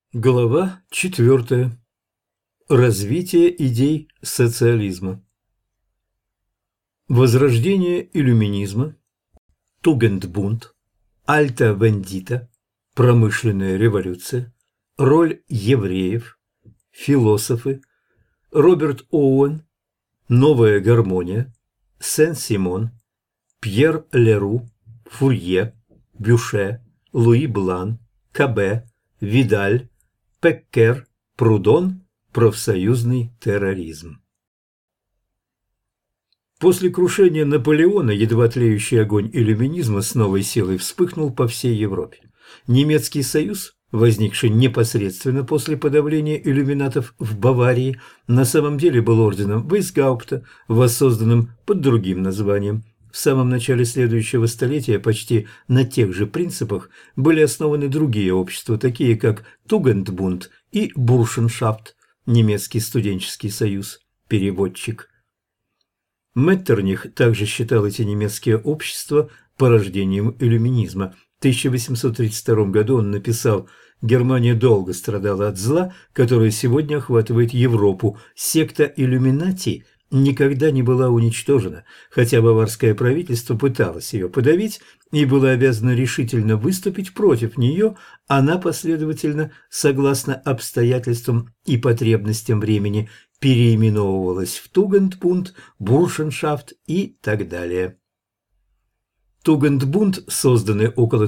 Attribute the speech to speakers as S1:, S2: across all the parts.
S1: Глава 4. Развитие идей социализма. Возрождение иллюминизма, Тугендбунд, Альта Вендита, промышленная революция, роль евреев, философы, Роберт Оуэн, новая гармония, Сен-Симон, Пьер Леру, Фурье, Бюше, Луи Блан, Кабе, Видаль, Пеккер, Прудон, профсоюзный терроризм. После крушения Наполеона едва тлеющий огонь иллюминизма с новой силой вспыхнул по всей Европе. Немецкий союз, возникший непосредственно после подавления иллюминатов в Баварии, на самом деле был орденом Вейсгаупта, воссозданным под другим названием. В самом начале следующего столетия почти на тех же принципах были основаны другие общества, такие как Тугендбунд и Буршеншафт, немецкий студенческий союз, переводчик. Меттерних также считал эти немецкие общества порождением иллюминизма. В 1832 году он написал: «Германия долго страдала от зла, которое сегодня охватывает Европу. Секта иллюминати никогда не была уничтожена, хотя баварское правительство пыталось ее подавить и было обязано решительно выступить против нее, она последовательно, согласно обстоятельствам и потребностям времени, переименовывалась в Тугендбунд, Буршеншафт и так далее». Тугендбунд, созданный около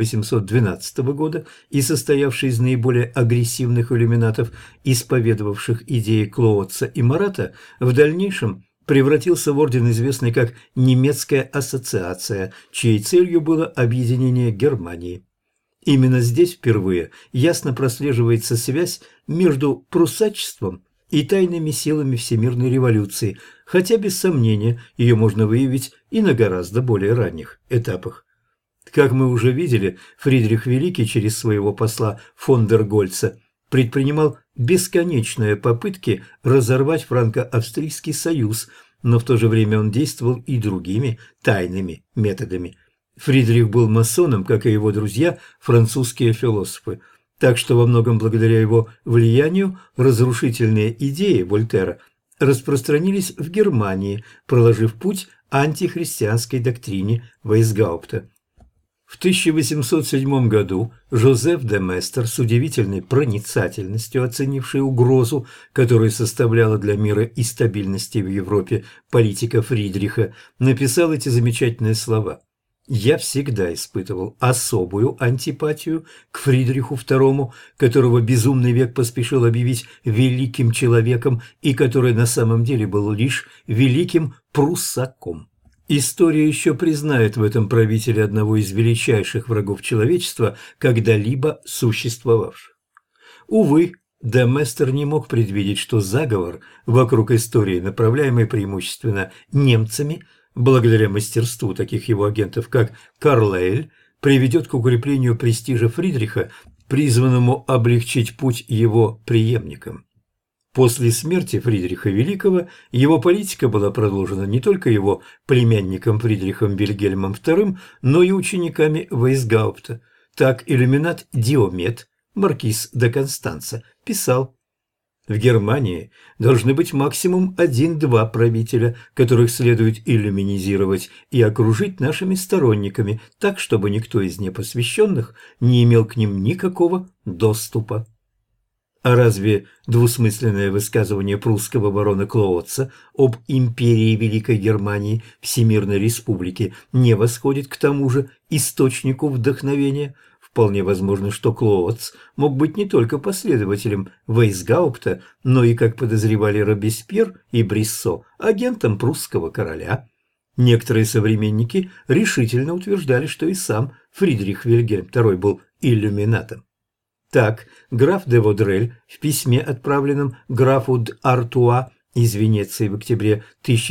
S1: 1812 года и состоявший из наиболее агрессивных иллюминатов, исповедовавших идеи Клоотца и Марата, в дальнейшем превратился в орден, известный как «Немецкая ассоциация», чьей целью было объединение Германии. Именно здесь впервые ясно прослеживается связь между пруссачеством и тайными силами всемирной революции, хотя, без сомнения, ее можно выявить и на гораздо более ранних этапах. Как мы уже видели, Фридрих Великий через своего посла фон дер Гольца предпринимал бесконечные попытки разорвать франко-австрийский союз, но в то же время он действовал и другими тайными методами. Фридрих был масоном, как и его друзья, французские философы. Так что во многом благодаря его влиянию разрушительные идеи Вольтера распространились в Германии, проложив путь антихристианской доктрине Вейсгаупта. В 1807 году Жозеф де Местер, с удивительной проницательностью оценивший угрозу, которую составляла для мира и стабильности в Европе политика Фридриха, написал эти замечательные слова: «Я всегда испытывал особую антипатию к Фридриху II, которого безумный век поспешил объявить великим человеком и который на самом деле был лишь великим пруссаком. История еще признает в этом правителе одного из величайших врагов человечества, когда-либо существовавших». Увы, де Местер не мог предвидеть, что заговор вокруг истории, направляемый преимущественно немцами, благодаря мастерству таких его агентов, как Карлейль, приведет к укреплению престижа Фридриха, призванному облегчить путь его преемникам. После смерти Фридриха Великого его политика была продолжена не только его племянником Фридрихом Вильгельмом II, но и учениками Вейсгаупта. Так иллюминат Диомед, маркиз де Констанца, писал: «В Германии должны быть максимум 1-2 правителя, которых следует иллюминизировать и окружить нашими сторонниками, так, чтобы никто из непосвященных не имел к ним никакого доступа». А разве двусмысленное высказывание прусского барона Клоотца об империи Великой Германии, Всемирной Республики, не восходит к тому же источнику вдохновения? Вполне возможно, что Клоотц мог быть не только последователем Вейсгаупта, но и, как подозревали Робеспьер и Бриссо, агентом прусского короля. Некоторые современники решительно утверждали, что и сам Фридрих Вильгельм II был иллюминатом. Так, граф де Водрель в письме, отправленном графу д'Артуа из Венеции в октябре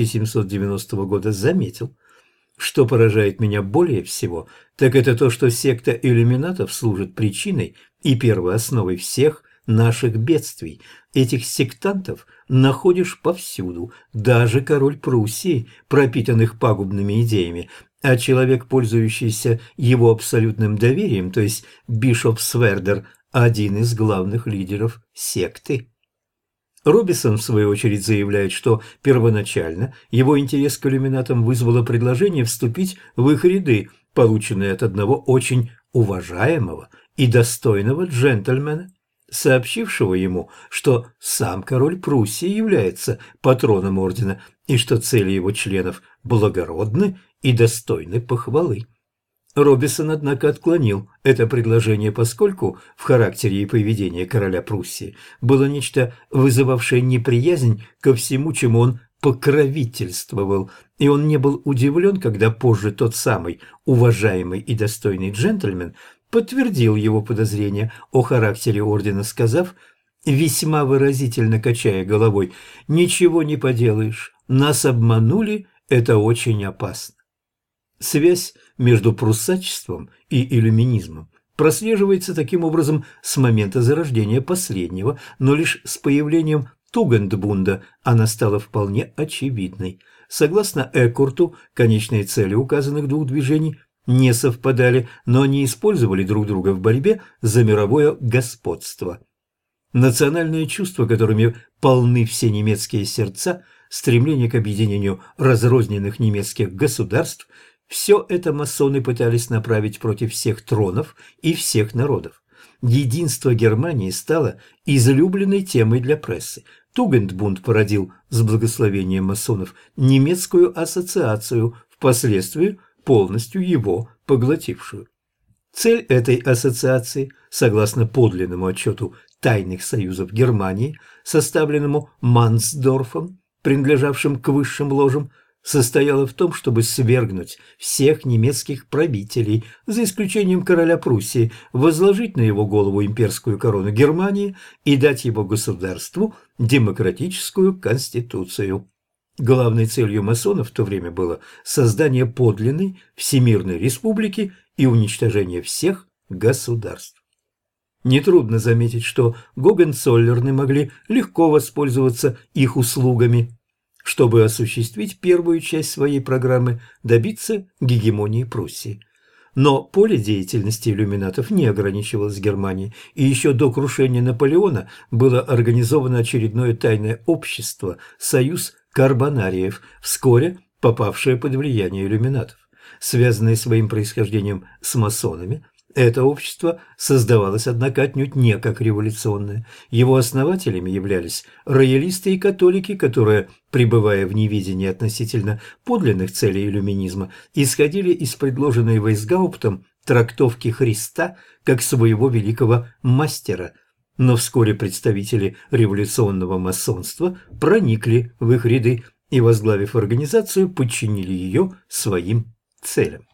S1: 1790 года, заметил: «Что поражает меня более всего, так это то, что секта иллюминатов служит причиной и первоосновой всех наших бедствий. Этих сектантов находишь повсюду, даже король Пруссии, пропитанных пагубными идеями, а человек, пользующийся его абсолютным доверием, то есть бишоп Свердер, один из главных лидеров секты. Робисон, в свою очередь, заявляет, что первоначально его интерес к иллюминатам вызвало предложение вступить в их ряды, полученное от одного очень уважаемого и достойного джентльмена, сообщившего ему, что сам король Пруссии является патроном ордена и что цели его членов благородны и достойны похвалы. Робисон, однако, отклонил это предложение, поскольку в характере и поведении короля Пруссии было нечто, вызывавшее неприязнь ко всему, чему он покровительствовал, и он не был удивлен, когда позже тот самый уважаемый и достойный джентльмен подтвердил его подозрения о характере ордена, сказав, весьма выразительно качая головой, «Ничего не поделаешь, нас обманули, это очень опасно». Связь между пруссачеством и иллюминизмом прослеживается таким образом с момента зарождения последнего, но лишь с появлением Тугендбунда она стала вполне очевидной. Согласно Экурту, конечные цели указанных двух движений не совпадали, но они использовали друг друга в борьбе за мировое господство. Национальные чувства, которыми полны все немецкие сердца, стремление к объединению разрозненных немецких государств – все это масоны пытались направить против всех тронов и всех народов. Единство Германии стало излюбленной темой для прессы. Тугендбунд породил с благословением масонов немецкую ассоциацию, впоследствии полностью его поглотившую. Цель этой ассоциации, согласно подлинному отчету тайных союзов Германии, составленному Мансдорфом, принадлежавшим к высшим ложам, состояла в том, чтобы свергнуть всех немецких правителей, за исключением короля Пруссии, возложить на его голову имперскую корону Германии и дать его государству демократическую конституцию. Главной целью масонов в то время было создание подлинной всемирной республики и уничтожение всех государств. Нетрудно заметить, что Гогенцоллерны могли легко воспользоваться их услугами, чтобы осуществить первую часть своей программы, добиться гегемонии Пруссии. Но поле деятельности иллюминатов не ограничивалось Германией, и еще до крушения Наполеона было организовано очередное тайное общество «Союз Карбонариев», вскоре попавшее под влияние иллюминатов. Связанное своим происхождением с масонами, это общество создавалось, однако, отнюдь не как революционное. Его основателями являлись роялисты и католики, которые, пребывая в неведении относительно подлинных целей иллюминизма, исходили из предложенной Вейсгауптом трактовки Христа как своего великого мастера. Но вскоре представители революционного масонства проникли в их ряды и, возглавив организацию, подчинили ее своим целям.